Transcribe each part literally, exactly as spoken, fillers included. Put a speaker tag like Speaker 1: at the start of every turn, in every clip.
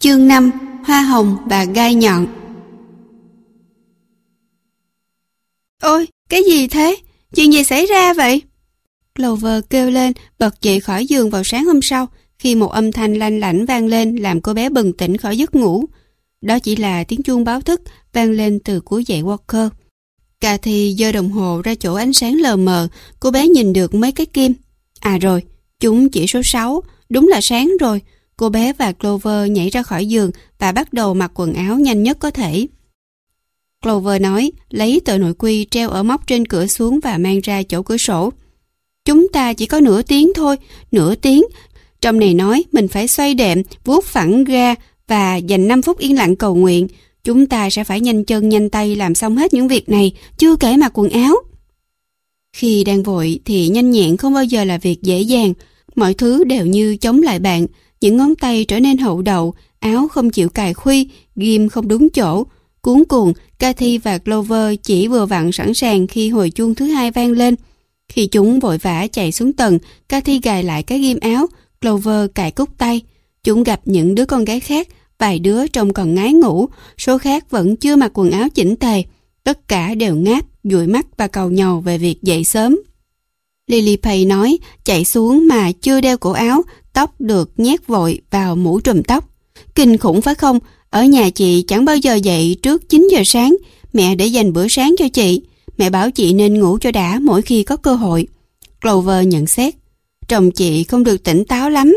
Speaker 1: Chương năm. Hoa hồng và gai nhọn. Ôi, cái gì thế? Chuyện gì xảy ra vậy? Clover kêu lên, bật dậy khỏi giường vào sáng hôm sau, khi một âm thanh lanh lảnh vang lên làm cô bé bừng tỉnh khỏi giấc ngủ. Đó chỉ là tiếng chuông báo thức vang lên từ cuối dãy Walker. Cathy giơ đồng hồ ra chỗ ánh sáng lờ mờ, cô bé nhìn được mấy cái kim. À rồi, chúng chỉ số sáu, đúng là sáng rồi. Cô bé và Clover nhảy ra khỏi giường và bắt đầu mặc quần áo nhanh nhất có thể. Clover nói, lấy tờ nội quy treo ở móc trên cửa xuống và mang ra chỗ cửa sổ. Chúng ta chỉ có nửa tiếng thôi, nửa tiếng. Trong này nói mình phải xoay đệm, vuốt phẳng ga và dành năm phút yên lặng cầu nguyện. Chúng ta sẽ phải nhanh chân nhanh tay làm xong hết những việc này, chưa kể mặc quần áo. Khi đang vội thì nhanh nhẹn không bao giờ là việc dễ dàng. Mọi thứ đều như chống lại bạn. Những ngón tay trở nên hậu đậu, áo không chịu cài khuy, ghim không đúng chỗ. Cuống cuồng, Cathy và Clover chỉ vừa vặn sẵn sàng khi hồi chuông thứ hai vang lên. Khi chúng vội vã chạy xuống tầng, Cathy gài lại cái ghim áo, Clover cài cúc tay. Chúng gặp những đứa con gái khác, vài đứa trông còn ngái ngủ, số khác vẫn chưa mặc quần áo chỉnh tề. Tất cả đều ngáp, dụi mắt và cầu nhàu về việc dậy sớm. Lily Pay nói, chạy xuống mà chưa đeo cổ áo, tóc được nhét vội vào mũ trùm tóc. Kinh khủng phải không? Ở nhà chị chẳng bao giờ dậy trước chín giờ sáng. Mẹ để dành bữa sáng cho chị. Mẹ bảo chị nên ngủ cho đã mỗi khi có cơ hội. Clover nhận xét. Chồng chị không được tỉnh táo lắm.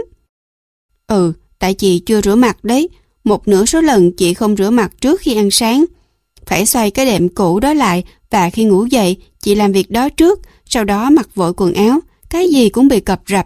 Speaker 1: Ừ, tại chị chưa rửa mặt đấy. Một nửa số lần chị không rửa mặt trước khi ăn sáng. Phải xoay cái đệm cũ đó lại và khi ngủ dậy chị làm việc đó trước, sau đó mặc vội quần áo. Cái gì cũng bị cập rập.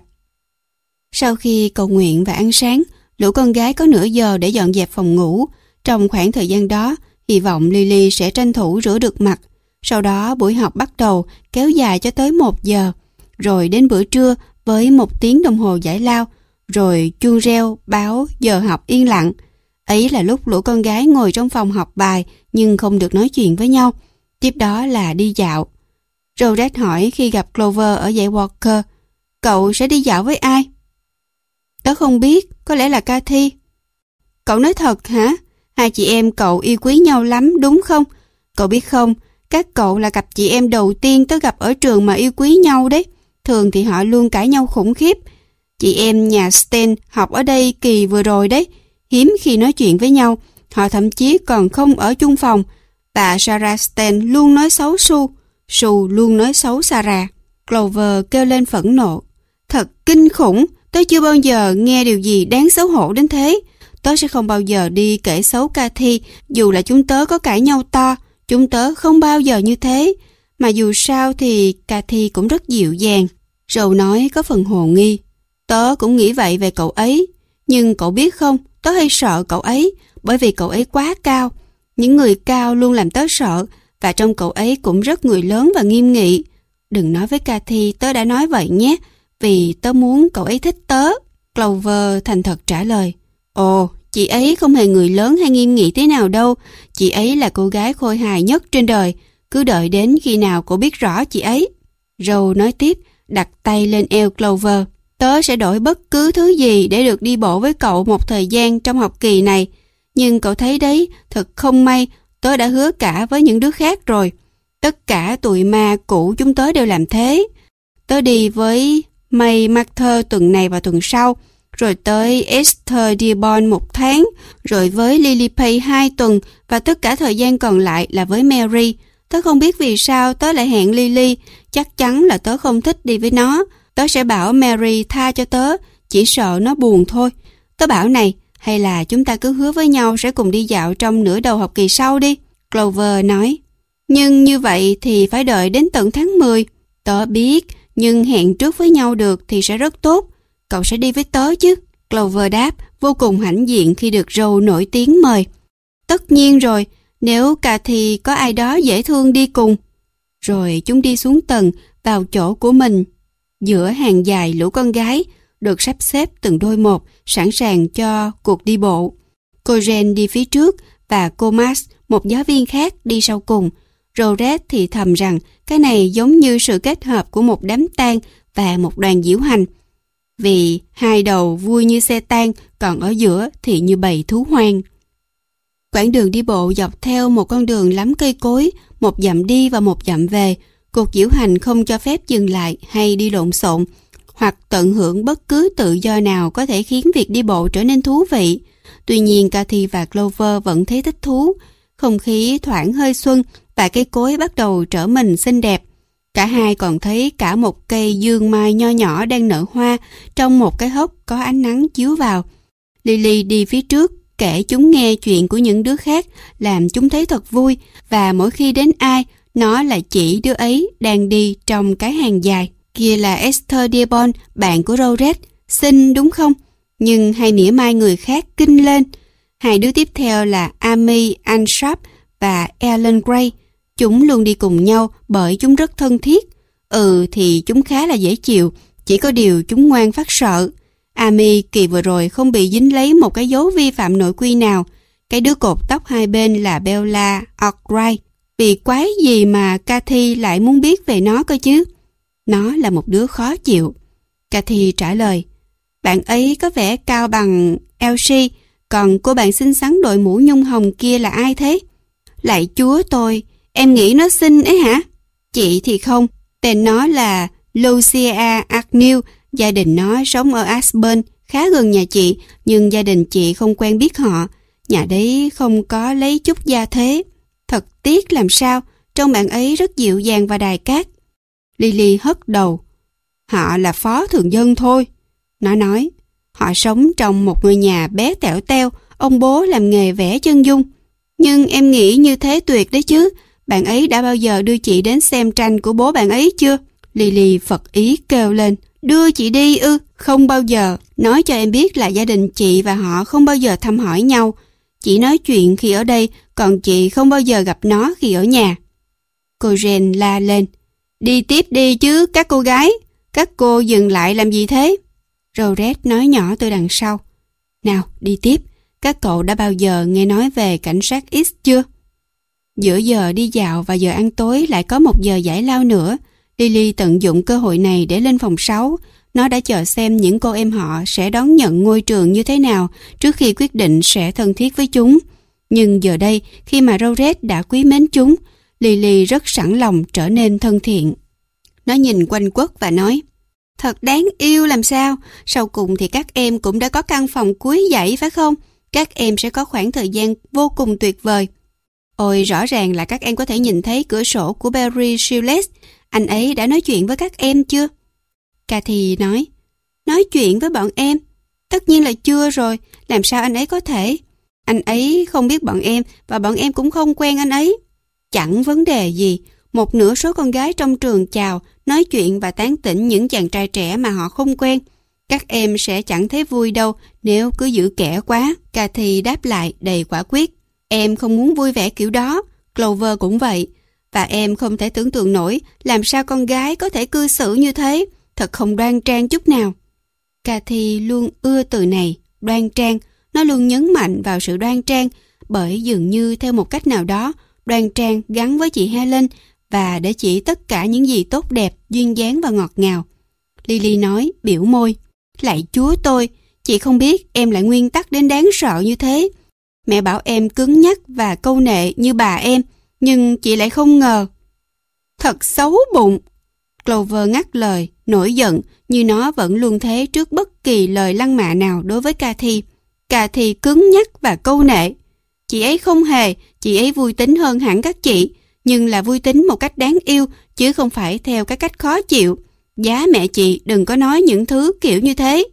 Speaker 1: Sau khi cầu nguyện và ăn sáng, lũ con gái có nửa giờ để dọn dẹp phòng ngủ. Trong khoảng thời gian đó, hy vọng Lily sẽ tranh thủ rửa được mặt. Sau đó buổi học bắt đầu kéo dài cho tới một giờ. Rồi đến bữa trưa với một tiếng đồng hồ giải lao. Rồi chuông reo báo giờ học yên lặng. Ấy là lúc lũ con gái ngồi trong phòng học bài nhưng không được nói chuyện với nhau. Tiếp đó là đi dạo. Rosette hỏi khi gặp Clover ở dãy Walker. Cậu sẽ đi dạo với ai? Tớ không biết, có lẽ là Cathy. Cậu nói thật hả? Hai chị em cậu yêu quý nhau lắm đúng không? Cậu biết không, các cậu là cặp chị em đầu tiên tớ gặp ở trường mà yêu quý nhau đấy. Thường thì họ luôn cãi nhau khủng khiếp. Chị em nhà Sten học ở đây kỳ vừa rồi đấy. Hiếm khi nói chuyện với nhau, họ thậm chí còn không ở chung phòng. Và Sarah Sten luôn nói xấu Sue. Sue luôn nói xấu Sarah. Clover kêu lên phẫn nộ. Thật kinh khủng, tớ chưa bao giờ nghe điều gì đáng xấu hổ đến thế. Tớ sẽ không bao giờ đi kể xấu Cathy, dù là chúng tớ có cãi nhau to, chúng tớ không bao giờ như thế. Mà dù sao thì Cathy cũng rất dịu dàng. Râu nói có phần hồ nghi. Tớ cũng nghĩ vậy về cậu ấy. Nhưng cậu biết không, tớ hay sợ cậu ấy, bởi vì cậu ấy quá cao. Những người cao luôn làm tớ sợ, và trong cậu ấy cũng rất người lớn và nghiêm nghị. Đừng nói với Cathy tớ đã nói vậy nhé, vì tớ muốn cậu ấy thích tớ. Clover thành thật trả lời. Ồ, chị ấy không hề người lớn hay nghiêm nghị thế nào đâu. Chị ấy là cô gái khôi hài nhất trên đời. Cứ đợi đến khi nào cậu biết rõ chị ấy. Rose nói tiếp, đặt tay lên eo Clover. Tớ sẽ đổi bất cứ thứ gì để được đi bộ với cậu một thời gian trong học kỳ này. Nhưng cậu thấy đấy, thật không may, tớ đã hứa cả với những đứa khác rồi. Tất cả tụi ma cũ chúng tớ đều làm thế. Tớ đi với May Martha tuần này và tuần sau, rồi tới Esther Dearborn một tháng, rồi với Lily Pay hai tuần, và tất cả thời gian còn lại là với Mary. Tớ không biết vì sao tớ lại hẹn Lily, chắc chắn là tớ không thích đi với nó. Tớ sẽ bảo Mary tha cho tớ, chỉ sợ nó buồn thôi. Tớ bảo này, hay là chúng ta cứ hứa với nhau sẽ cùng đi dạo trong nửa đầu học kỳ sau đi. Clover nói. Nhưng như vậy thì phải đợi đến tận tháng mười. Tớ biết, nhưng hẹn trước với nhau được thì sẽ rất tốt. Cậu sẽ đi với tớ chứ? Clover đáp, vô cùng hãnh diện khi được Rose nổi tiếng mời. Tất nhiên rồi, nếu Cathy có ai đó dễ thương đi cùng. Rồi chúng đi xuống tầng, vào chỗ của mình. Giữa hàng dài lũ con gái, được sắp xếp từng đôi một, sẵn sàng cho cuộc đi bộ. Cô Jen đi phía trước và cô Max, một giáo viên khác, đi sau cùng. Rosette thì thầm rằng cái này giống như sự kết hợp của một đám tang và một đoàn diễu hành. vì hai đầu vui như xe tang, còn ở giữa thì như bầy thú hoang. Quãng đường đi bộ dọc theo một con đường lắm cây cối, một dặm đi và một dặm về. Cuộc diễu hành không cho phép dừng lại hay đi lộn xộn, hoặc tận hưởng bất cứ tự do nào có thể khiến việc đi bộ trở nên thú vị. Tuy nhiên, Cathy và Clover vẫn thấy thích thú. Không khí thoảng hơi xuân và cây cối bắt đầu trở mình xinh đẹp. Cả hai còn thấy cả một cây dương mai nho nhỏ đang nở hoa trong một cái hốc có ánh nắng chiếu vào. Lily đi phía trước, kể chúng nghe chuyện của những đứa khác, làm chúng thấy thật vui, và mỗi khi đến ai, nó lại chỉ đứa ấy đang đi trong cái hàng dài. Kia là Esther Dearborn, bạn của Rowrett. Xinh đúng không? Nhưng hay mỉa mai người khác kinh lên. Hai đứa tiếp theo là Amy Ansharp và Ellen Gray. Chúng luôn đi cùng nhau bởi chúng rất thân thiết. Ừ thì chúng khá là dễ chịu, chỉ có điều chúng ngoan phát sợ. Amy kỳ vừa rồi không bị dính lấy một cái dấu vi phạm nội quy nào. Cái đứa cột tóc hai bên là Bella Arkwright. Vì quái gì mà Cathy lại muốn biết về nó cơ chứ? Nó là một đứa khó chịu. Cathy trả lời, bạn ấy có vẻ cao bằng Elsie, còn cô bạn xinh xắn đội mũ nhung hồng kia là ai thế? Lạy chúa tôi, em nghĩ nó xinh ấy hả? Chị thì không, tên nó là Lucia Agnew, gia đình nó sống ở Ashburn, khá gần nhà chị, nhưng gia đình chị không quen biết họ. Nhà đấy không có lấy chút gia thế. Thật tiếc làm sao, trông bạn ấy rất dịu dàng và đài cát. Lily hất đầu. Họ là phó thường dân thôi. Nó nói, họ sống trong một ngôi nhà bé tẻo teo, ông bố làm nghề vẽ chân dung. Nhưng em nghĩ như thế tuyệt đấy chứ. Bạn ấy đã bao giờ đưa chị đến xem tranh của bố bạn ấy chưa? Lily phật ý kêu lên. Đưa chị đi ư? Không bao giờ. Nói cho em biết là gia đình chị và họ không bao giờ thăm hỏi nhau. Chỉ nói chuyện khi ở đây, còn chị không bao giờ gặp nó khi ở nhà. Cô Jen la lên. Đi tiếp đi chứ các cô gái. Các cô dừng lại làm gì thế? Rowrett nói nhỏ từ đằng sau. Nào, đi tiếp. Các cậu đã bao giờ nghe nói về cảnh sát X chưa? Giữa giờ đi dạo và giờ ăn tối lại có một giờ giải lao nữa. Lily tận dụng cơ hội này để lên phòng sáu. Nó đã chờ xem những cô em họ sẽ đón nhận ngôi trường như thế nào trước khi quyết định sẽ thân thiết với chúng. Nhưng giờ đây, khi mà Rowrett đã quý mến chúng, Lily rất sẵn lòng trở nên thân thiện. Nó nhìn quanh quất và nói, thật đáng yêu làm sao, sau cùng thì các em cũng đã có căn phòng cuối dãy phải không? Các em sẽ có khoảng thời gian vô cùng tuyệt vời. Ôi, rõ ràng là các em có thể nhìn thấy cửa sổ của Barry Shields. Anh ấy đã nói chuyện với các em chưa? Cathy nói, nói chuyện với bọn em? Tất nhiên là chưa rồi, làm sao anh ấy có thể? Anh ấy không biết bọn em và bọn em cũng không quen anh ấy. Chẳng vấn đề gì, một nửa số con gái trong trường chào, nói chuyện và tán tỉnh những chàng trai trẻ mà họ không quen. Các em sẽ chẳng thấy vui đâu nếu cứ giữ kẽ quá. Cathy đáp lại đầy quả quyết. Em không muốn vui vẻ kiểu đó, Clover cũng vậy. Và em không thể tưởng tượng nổi làm sao con gái có thể cư xử như thế, thật không đoan trang chút nào. Cathy luôn ưa từ này, đoan trang. Nó luôn nhấn mạnh vào sự đoan trang, bởi dường như theo một cách nào đó, đoan trang gắn với chị Helen và để chỉ tất cả những gì tốt đẹp, duyên dáng và ngọt ngào. Lily nói, biểu môi. Lạy chúa tôi, chị không biết em lại nguyên tắc đến đáng sợ như thế. Mẹ bảo em cứng nhắc và câu nệ như bà em, nhưng chị lại không ngờ. Thật xấu bụng. Clover ngắt lời, nổi giận, như nó vẫn luôn thế trước bất kỳ lời lăng mạ nào đối với Cathy. Cathy cứng nhắc và câu nệ. Chị ấy không hề, chị ấy vui tính hơn hẳn các chị, nhưng là vui tính một cách đáng yêu, chứ không phải theo cái cách khó chịu. Giá mẹ chị đừng có nói những thứ kiểu như thế.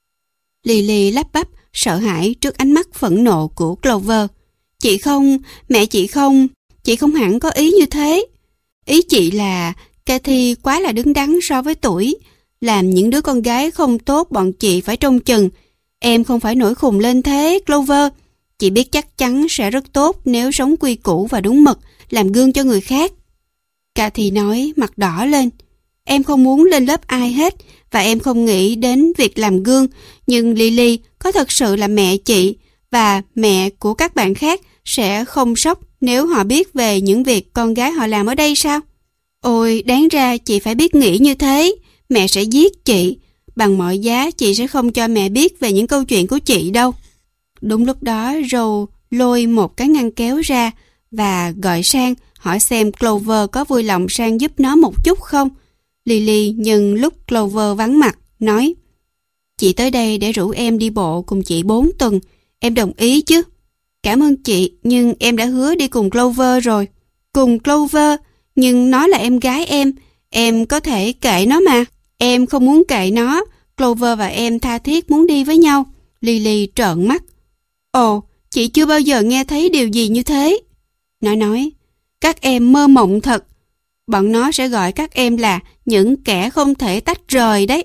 Speaker 1: Lily lắp bắp, sợ hãi trước ánh mắt phẫn nộ của Clover. Chị không, mẹ chị không, chị không hẳn có ý như thế. Ý chị là Cathy quá là đứng đắn so với tuổi, làm những đứa con gái không tốt bọn chị phải trông chừng. Em không phải nổi khùng lên thế, Clover. Chị biết chắc chắn sẽ rất tốt nếu sống quy củ và đúng mực, làm gương cho người khác. Cathy nói, mặt đỏ lên. Em không muốn lên lớp ai hết, và em không nghĩ đến việc làm gương. Nhưng Lily có thật sự là mẹ chị, và mẹ của các bạn khác sẽ không sốc nếu họ biết về những việc con gái họ làm ở đây sao? Ôi, đáng ra chị phải biết nghĩ như thế. Mẹ sẽ giết chị. bằng mọi giá chị sẽ không cho mẹ biết về những câu chuyện của chị đâu. Đúng lúc đó Rose lôi một cái ngăn kéo ra và gọi sang hỏi xem Clover có vui lòng sang giúp nó một chút không. Lily nhân lúc Clover vắng mặt nói: Chị tới đây để rủ em đi bộ cùng chị bốn tuần. Em đồng ý chứ? Cảm ơn chị, nhưng em đã hứa đi cùng Clover rồi. Cùng Clover? Nhưng nó là em gái em. Em có thể kệ nó mà. Em không muốn kệ nó. Clover và em tha thiết muốn đi với nhau. Lily trợn mắt. Ồ, chị chưa bao giờ nghe thấy điều gì như thế. Nó nói: Các em mơ mộng thật. Bọn nó sẽ gọi các em là những kẻ không thể tách rời đấy.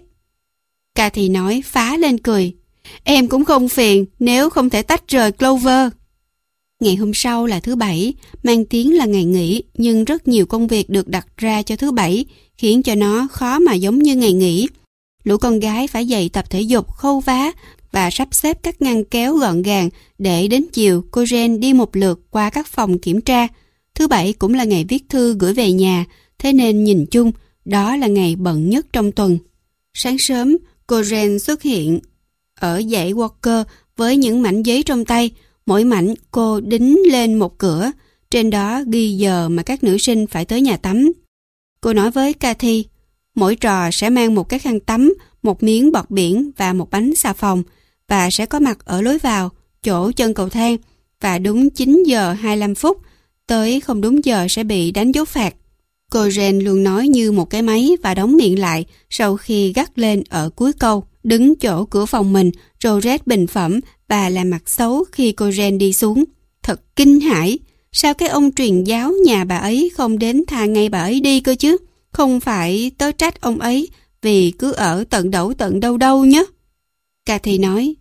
Speaker 1: Cathy nói phá lên cười: Em cũng không phiền nếu không thể tách rời Clover. Ngày hôm sau là thứ Bảy, mang tiếng là ngày nghỉ, nhưng rất nhiều công việc được đặt ra cho thứ Bảy, khiến cho nó khó mà giống như ngày nghỉ. Lũ con gái phải dậy tập thể dục, khâu vá và sắp xếp các ngăn kéo gọn gàng để đến chiều cô Jane đi một lượt qua các phòng kiểm tra. Thứ Bảy cũng là ngày viết thư gửi về nhà, thế nên nhìn chung đó là ngày bận nhất trong tuần. Sáng sớm, cô Jane xuất hiện ở dãy Walker với những mảnh giấy trong tay. Mỗi mảnh cô đính lên một cửa, trên đó ghi giờ mà các nữ sinh phải tới nhà tắm. Cô nói với Cathy: Mỗi trò sẽ mang một cái khăn tắm, một miếng bọt biển và một bánh xà phòng, và sẽ có mặt ở lối vào, chỗ chân cầu thang, và đúng chín giờ hai mươi lăm phút, tới không đúng giờ sẽ bị đánh dấu phạt. Cô Jane luôn nói như một cái máy và đóng miệng lại sau khi gắt lên ở cuối câu. Đứng chỗ cửa phòng mình, Rose bình phẩm và làm mặt xấu khi cô Jane đi xuống. Thật kinh hãi, sao cái ông truyền giáo nhà bà ấy không đến tha ngay bà ấy đi cơ chứ? Không phải tớ trách ông ấy vì cứ ở tận đẩu tận đâu đâu nhé. Cathy nói: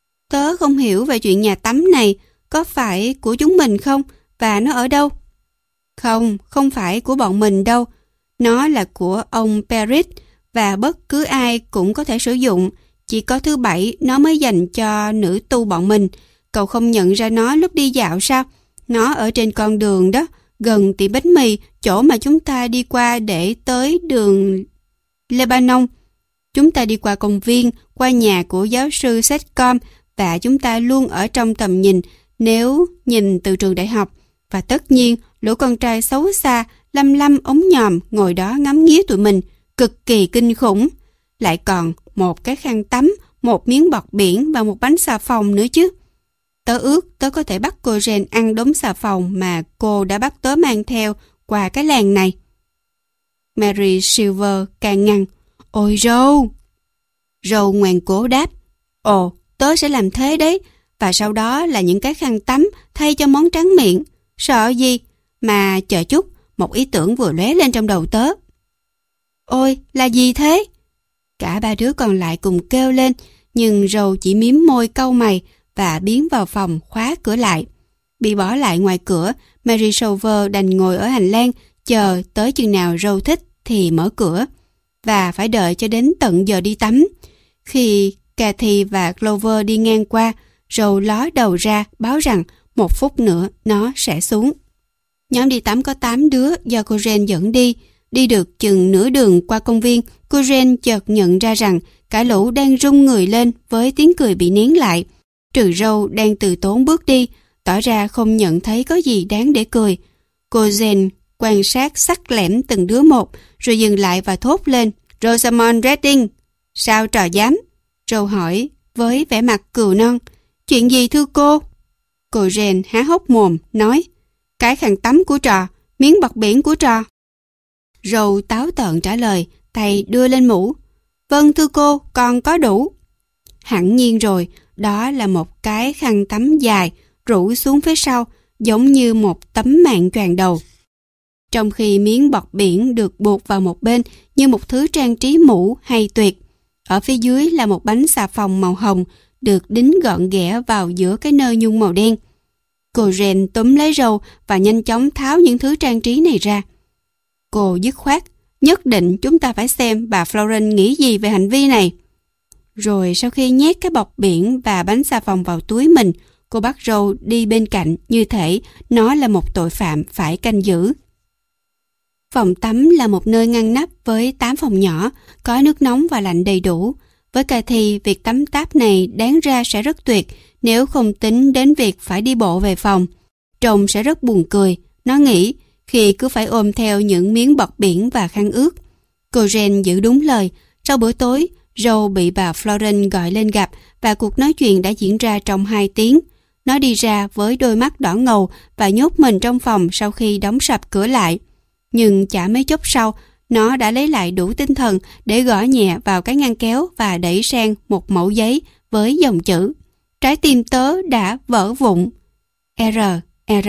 Speaker 1: Tớ không hiểu về chuyện nhà tắm này, có phải của chúng mình không? Và nó ở đâu? Không, không phải của bọn mình đâu. Nó là của ông Paris và bất cứ ai cũng có thể sử dụng. Chỉ có thứ Bảy nó mới dành cho nữ tu bọn mình. Cậu không nhận ra nó lúc đi dạo sao? Nó ở trên con đường đó, gần tiệm bánh mì, chỗ mà chúng ta đi qua để tới đường Lebanon. Chúng ta đi qua công viên, qua nhà của giáo sư Setcom, và chúng ta luôn ở trong tầm nhìn nếu nhìn từ trường đại học. Và tất nhiên, lũ con trai xấu xa, lăm lăm ống nhòm ngồi đó ngắm nghía tụi mình, cực kỳ kinh khủng. Lại còn một cái khăn tắm, một miếng bọt biển và một bánh xà phòng nữa chứ. Tớ ước tớ có thể bắt cô Jane ăn đống xà phòng mà cô đã bắt tớ mang theo qua cái làng này. Mary Silver càng ngăn: Ôi Rose! Rose ngoan cố đáp: Ồ, tớ sẽ làm thế đấy. Và sau đó là những cái khăn tắm thay cho món tráng miệng. Sợ gì? Mà chờ chút, một ý tưởng vừa lóe lên trong đầu tớ. Ôi, là gì thế? Cả ba đứa còn lại cùng kêu lên, nhưng Rose chỉ miếm môi cau mày và biến vào phòng khóa cửa lại. Bị bỏ lại ngoài cửa, Mary Silver đành ngồi ở hành lang, chờ tới chừng nào Rose thích thì mở cửa, và phải đợi cho đến tận giờ đi tắm. Khi Cathy và Clover đi ngang qua, Rose ló đầu ra báo rằng một phút nữa nó sẽ xuống. Nhóm đi tắm có tám đứa do cô Jane dẫn đi. Đi được chừng nửa đường qua công viên, cô Jane chợt nhận ra rằng cả lũ đang rung người lên với tiếng cười bị nén lại. Trừ Rose đang từ tốn bước đi, tỏ ra không nhận thấy có gì đáng để cười. Cô Jane quan sát sắc lẻm từng đứa một, rồi dừng lại và thốt lên: Rosamond Redding! Sao trò dám? Rose hỏi với vẻ mặt cừu non. Chuyện gì thưa cô? Cô Jane há hốc mồm, nói: Cái khăn tắm của trò, miếng bọt biển của trò. Rose táo tợn trả lời, tay đưa lên mũ. Vâng thưa cô, con có đủ. Hẳn nhiên rồi, đó là một cái khăn tắm dài, rủ xuống phía sau, giống như một tấm màn choàng đầu. Trong khi miếng bọt biển được buộc vào một bên như một thứ trang trí mũ hay tuyệt. Ở phía dưới là một bánh xà phòng màu hồng, được đính gọn ghẽ vào giữa cái nơ nhung màu đen. Cô Jane túm lấy Rose và nhanh chóng tháo những thứ trang trí này ra. Cô dứt khoát: Nhất định chúng ta phải xem bà Florence nghĩ gì về hành vi này. Rồi sau khi nhét cái bọt biển và bánh xà phòng vào túi mình, cô bắt Rose đi bên cạnh như thể nó là một tội phạm phải canh giữ. Phòng tắm là một nơi ngăn nắp với tám phòng nhỏ, có nước nóng và lạnh đầy đủ. Với Cathy, việc tắm táp này đáng ra sẽ rất tuyệt nếu không tính đến việc phải đi bộ về phòng. Trông sẽ rất buồn cười, nó nghĩ, khi cứ phải ôm theo những miếng bọt biển và khăn ướt. Cô Jen giữ đúng lời. Sau bữa tối, Joe bị bà Florence gọi lên gặp và cuộc nói chuyện đã diễn ra trong hai tiếng. Nó đi ra với đôi mắt đỏ ngầu và nhốt mình trong phòng sau khi đóng sập cửa lại. Nhưng chả mấy chốc sau, nó đã lấy lại đủ tinh thần để gõ nhẹ vào cái ngăn kéo và đẩy sang một mẩu giấy với dòng chữ: trái tim tớ đã vỡ vụn. R. R.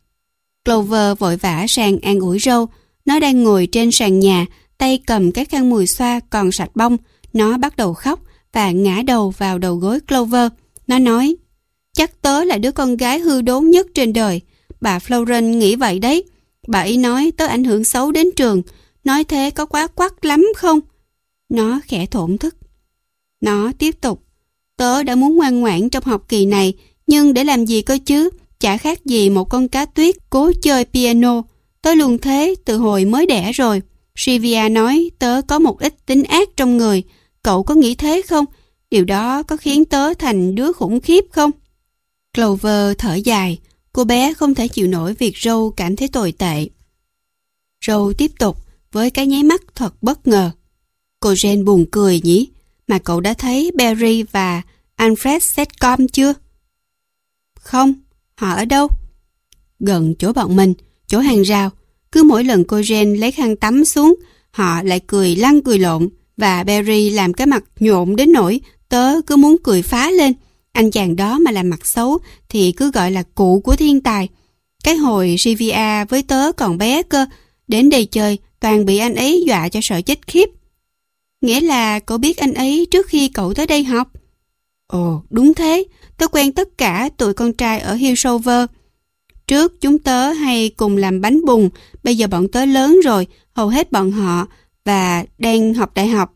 Speaker 1: Clover vội vã sang an ủi Joe. Nó đang ngồi trên sàn nhà, tay cầm cái khăn mùi xoa còn sạch bông. Nó bắt đầu khóc và ngã đầu vào đầu gối Clover. Nó nói: chắc tớ là đứa con gái hư đốn nhất trên đời. Bà Florence nghĩ vậy đấy. Bà ấy nói tớ ảnh hưởng xấu đến trường. Nói thế có quá quắt lắm không? Nó khẽ thổn thức. Nó tiếp tục: tớ đã muốn ngoan ngoãn trong học kỳ này, nhưng để làm gì cơ chứ? Chả khác gì một con cá tuyết cố chơi piano. Tớ luôn thế từ hồi mới đẻ rồi. Sylvia nói tớ có một ít tính ác trong người. Cậu có nghĩ thế không? Điều đó có khiến tớ thành đứa khủng khiếp không? Clover thở dài. Cô bé không thể chịu nổi việc Joe cảm thấy tồi tệ. Joe tiếp tục với cái nháy mắt thật bất ngờ. Cô Jen buồn cười nhỉ? Mà cậu đã thấy Barry và Alfred Setcom chưa? Không. Họ ở đâu? Gần chỗ bọn mình, chỗ hàng rào. Cứ mỗi lần cô Jen lấy khăn tắm xuống, họ lại cười lăn cười lộn. Và Barry làm cái mặt nhộn đến nỗi tớ cứ muốn cười phá lên. Anh chàng đó mà làm mặt xấu thì cứ gọi là cụ của thiên tài. Cái hồi Sylvia với tớ còn bé cơ, đến đây chơi toàn bị anh ấy dọa cho sợ chết khiếp. Nghĩa là cậu biết anh ấy trước khi cậu tới đây học? Ồ, đúng thế. Tớ quen tất cả tụi con trai ở Hillsover. Trước chúng tớ hay cùng làm bánh bùng. Bây giờ bọn tớ lớn rồi, hầu hết bọn họ và đang học đại học.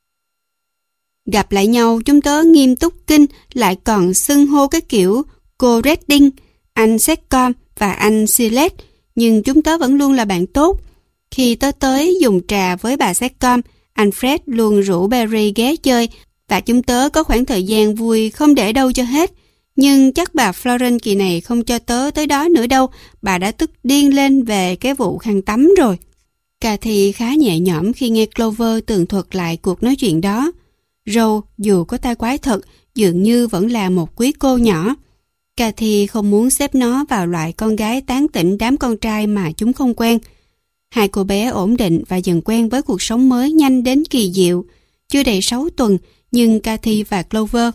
Speaker 1: Gặp lại nhau chúng tớ nghiêm túc kinh, lại còn xưng hô cái kiểu cô Redding, anh Setcom và anh Silet. Nhưng chúng tớ vẫn luôn là bạn tốt. Khi tớ tới dùng trà với bà Setcom, anh Fred luôn rủ Barry ghé chơi và chúng tớ có khoảng thời gian vui không để đâu cho hết. Nhưng chắc bà Florence kỳ này không cho tớ tới đó nữa đâu. Bà đã tức điên lên về cái vụ khăn tắm rồi. Cathy khá nhẹ nhõm khi nghe Clover tường thuật lại cuộc nói chuyện đó. Joe, dù có tai quái thật, dường như vẫn là một quý cô nhỏ. Cathy không muốn xếp nó vào loại con gái tán tỉnh đám con trai mà chúng không quen. Hai cô bé ổn định và dần quen với cuộc sống mới nhanh đến kỳ diệu. Chưa đầy sáu tuần, nhưng Cathy và Clover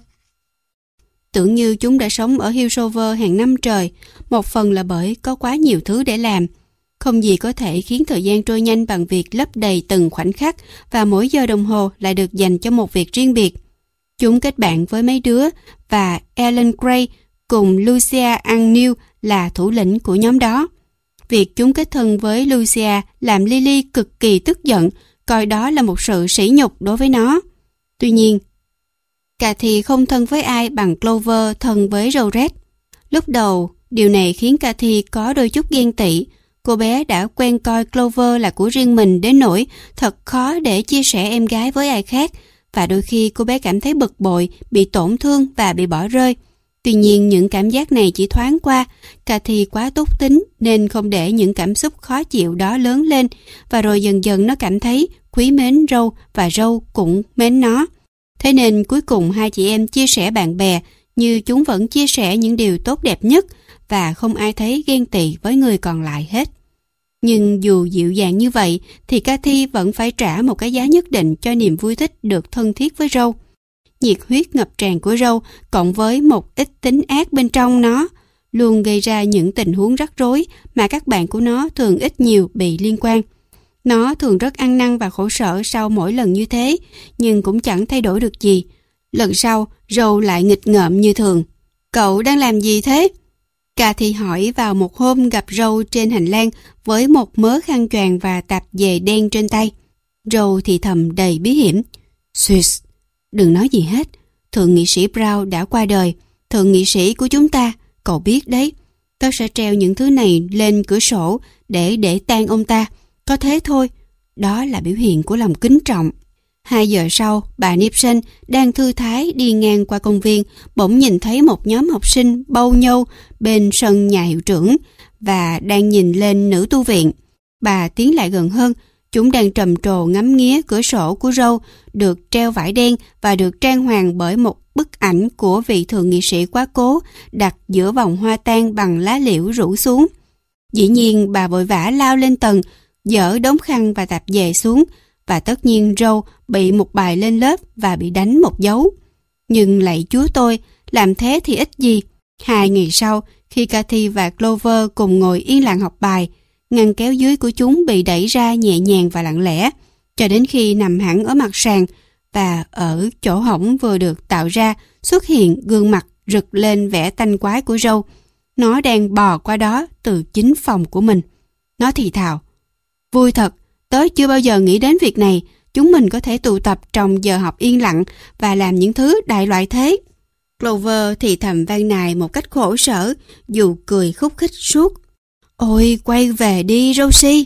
Speaker 1: tưởng như chúng đã sống ở Hillsover hàng năm trời, một phần là bởi có quá nhiều thứ để làm. Không gì có thể khiến thời gian trôi nhanh bằng việc lấp đầy từng khoảnh khắc và mỗi giờ đồng hồ lại được dành cho một việc riêng biệt. Chúng kết bạn với mấy đứa và Ellen Gray cùng Lucia Agnew là thủ lĩnh của nhóm đó. Việc chúng kết thân với Lucia làm Lily cực kỳ tức giận, coi đó là một sự sỉ nhục đối với nó. Tuy nhiên, Cathy không thân với ai bằng Clover thân với Rowret. Lúc đầu, điều này khiến Cathy có đôi chút ghen tị. Cô bé đã quen coi Clover là của riêng mình đến nỗi thật khó để chia sẻ em gái với ai khác, và đôi khi cô bé cảm thấy bực bội, bị tổn thương và bị bỏ rơi. Tuy nhiên những cảm giác này chỉ thoáng qua. Cathy quá tốt tính nên không để những cảm xúc khó chịu đó lớn lên, và rồi dần dần nó cảm thấy quý mến Râu và Râu cũng mến nó. Thế nên cuối cùng hai chị em chia sẻ bạn bè như chúng vẫn chia sẻ những điều tốt đẹp nhất, và không ai thấy ghen tị với người còn lại hết. Nhưng dù dịu dàng như vậy thì Cathy vẫn phải trả một cái giá nhất định cho niềm vui thích được thân thiết với Râu. Nhiệt huyết ngập tràn của Râu cộng với một ít tính ác bên trong nó luôn gây ra những tình huống rắc rối mà các bạn của nó thường ít nhiều bị liên quan. Nó thường rất ăn năn và khổ sở sau mỗi lần như thế, nhưng cũng chẳng thay đổi được gì. Lần sau, Râu lại nghịch ngợm như thường. Cậu đang làm gì thế? Cathy hỏi vào một hôm gặp Râu trên hành lang với một mớ khăn choàng và tạp dề đen trên tay. Râu thì thầm đầy bí hiểm. Swiss, đừng nói gì hết. Thượng nghị sĩ Brown đã qua đời. Thượng nghị sĩ của chúng ta, cậu biết đấy. Tớ sẽ treo những thứ này lên cửa sổ để để tang ông ta. Có thế thôi. Đó là biểu hiện của lòng kính trọng. Hai giờ sau, bà Nipson đang thư thái đi ngang qua công viên, bỗng nhìn thấy một nhóm học sinh bâu nhâu bên sân nhà hiệu trưởng và đang nhìn lên nữ tu viện. Bà tiến lại gần hơn, chúng đang trầm trồ ngắm nghía cửa sổ của Râu được treo vải đen và được trang hoàng bởi một bức ảnh của vị thượng nghị sĩ quá cố đặt giữa vòng hoa tan bằng lá liễu rủ xuống. Dĩ nhiên bà vội vã lao lên tầng, dỡ đống khăn và tạp dề xuống, và tất nhiên Râu bị một bài lên lớp và bị đánh một dấu. Nhưng lạy Chúa tôi, làm thế thì ích gì. Hai ngày sau, khi Cathy và Clover cùng ngồi yên lặng học bài, ngăn kéo dưới của chúng bị đẩy ra nhẹ nhàng và lặng lẽ, cho đến khi nằm hẳn ở mặt sàn, và ở chỗ hổng vừa được tạo ra xuất hiện gương mặt rực lên vẻ tanh quái của Râu. Nó đang bò qua đó từ chính phòng của mình. Nó thì thào: "Vui thật, tớ chưa bao giờ nghĩ đến việc này. Chúng mình có thể tụ tập trong giờ học yên lặng và làm những thứ đại loại thế." Clover thì thầm van nài một cách khổ sở, dù cười khúc khích suốt: "Ôi, quay về đi, Rosie."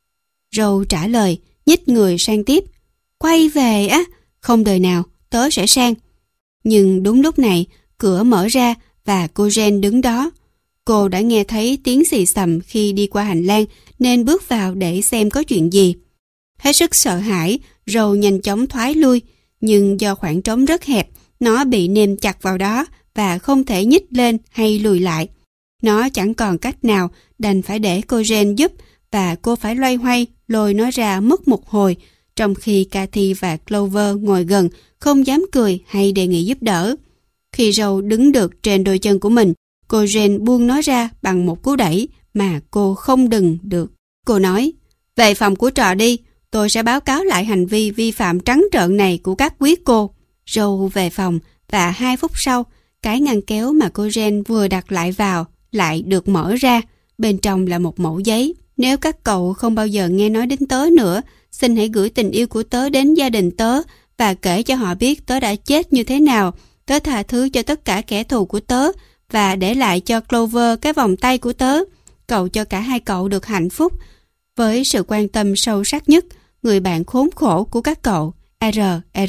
Speaker 1: Râu trả lời, nhích người sang tiếp: "Quay về á? Không đời nào, tớ sẽ sang." Nhưng đúng lúc này, cửa mở ra và cô Jane đứng đó. Cô đã nghe thấy tiếng xì xầm khi đi qua hành lang nên bước vào để xem có chuyện gì. Hết sức sợ hãi, Râu nhanh chóng thoái lui, nhưng do khoảng trống rất hẹp, nó bị nêm chặt vào đó và không thể nhích lên hay lùi lại. Nó chẳng còn cách nào, đành phải để cô Jane giúp, và cô phải loay hoay lôi nó ra mất một hồi, trong khi Cathy và Clover ngồi gần, không dám cười hay đề nghị giúp đỡ. Khi Râu đứng được trên đôi chân của mình, cô Jane buông nó ra bằng một cú đẩy mà cô không đừng được. Cô nói: "Về phòng của trò đi, tôi sẽ báo cáo lại hành vi vi phạm trắng trợn này của các quý cô." Râu về phòng, và hai phút sau, cái ngăn kéo mà cô Jane vừa đặt lại vào lại được mở ra. Bên trong là một mẩu giấy. "Nếu các cậu không bao giờ nghe nói đến tớ nữa, xin hãy gửi tình yêu của tớ đến gia đình tớ và kể cho họ biết tớ đã chết như thế nào. Tớ tha thứ cho tất cả kẻ thù của tớ và để lại cho Clover cái vòng tay của tớ. Cầu cho cả hai cậu được hạnh phúc. Với sự quan tâm sâu sắc nhất, người bạn khốn khổ của các cậu, R R"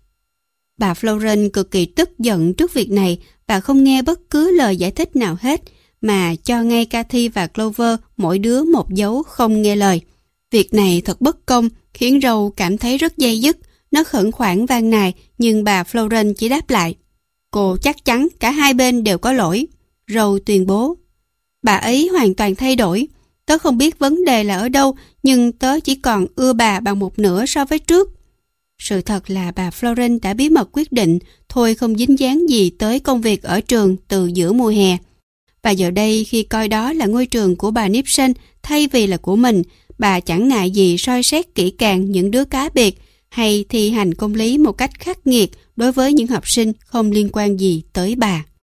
Speaker 1: Bà Florence cực kỳ tức giận trước việc này và không nghe bất cứ lời giải thích nào hết, mà cho ngay Cathy và Clover mỗi đứa một dấu không nghe lời. Việc này thật bất công, khiến Râu cảm thấy rất day dứt. Nó khẩn khoản van nài, nhưng bà Florence chỉ đáp lại: "Cô chắc chắn cả hai bên đều có lỗi." Râu tuyên bố: "Bà ấy hoàn toàn thay đổi. Tớ không biết vấn đề là ở đâu, nhưng tớ chỉ còn ưa bà bằng một nửa so với trước." Sự thật là bà Florence đã bí mật quyết định thôi không dính dáng gì tới công việc ở trường từ giữa mùa hè. Và giờ đây, khi coi đó là ngôi trường của bà Nipson thay vì là của mình, bà chẳng ngại gì soi xét kỹ càng những đứa cá biệt hay thi hành công lý một cách khắc nghiệt đối với những học sinh không liên quan gì tới bà.